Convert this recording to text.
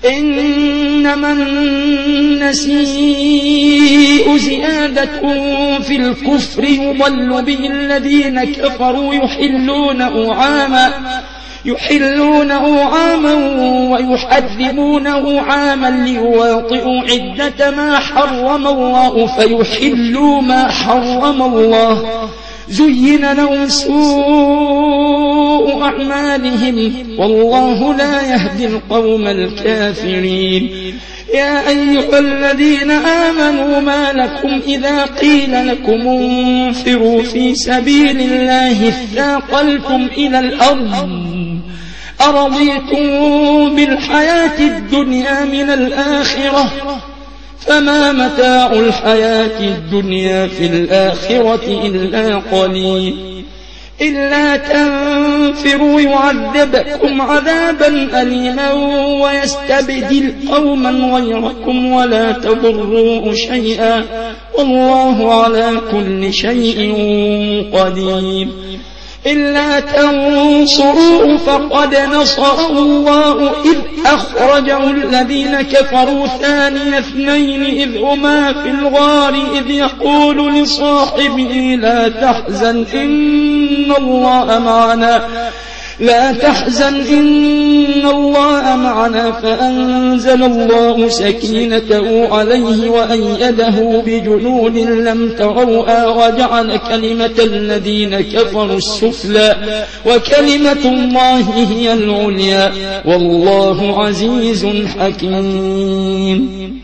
إنما النسيء زيادة في الكفر يضل به الذين كفروا يحلونه عاما ويحرمونه عاما ليواطئوا عدة ما حرم الله فيحلوا ما حرم الله زين لهم سوء أعمالهم والله لا يهدي القوم الكافرين. يا أيها الذين آمنوا ما لكم إذا قيل لكم انفروا في سبيل الله اثاقلتم إلى الأرض أرضيتم بالحياة الدنيا من الآخرة فما متاع الحياة الدنيا في الآخرة إلا قليل. إلا تنفروا يعذبكم عذابا أليما ويستبدل قوما غيركم ولا تضروه شيئا والله على كل شيء قدير. إلا تنصروه فقد نصره الله إذ أخرجه الذين كفروا ثاني اثنين إذ هما في الغار إذ يقول لصاحبه لا تحزن إن الله معنا فأنزل الله سكينته عليه وأيده بجنود لم تروها وجعل كلمة الذين كفروا السفلى وكلمة الله هي العليا والله عزيز حكيم.